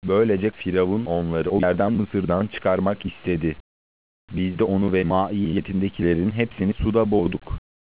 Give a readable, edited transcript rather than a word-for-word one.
Böylece Firavun onları o yerden, Mısır'dan çıkarmak istedi. Biz de onu ve maiyetindekilerin hepsini suda boğduk.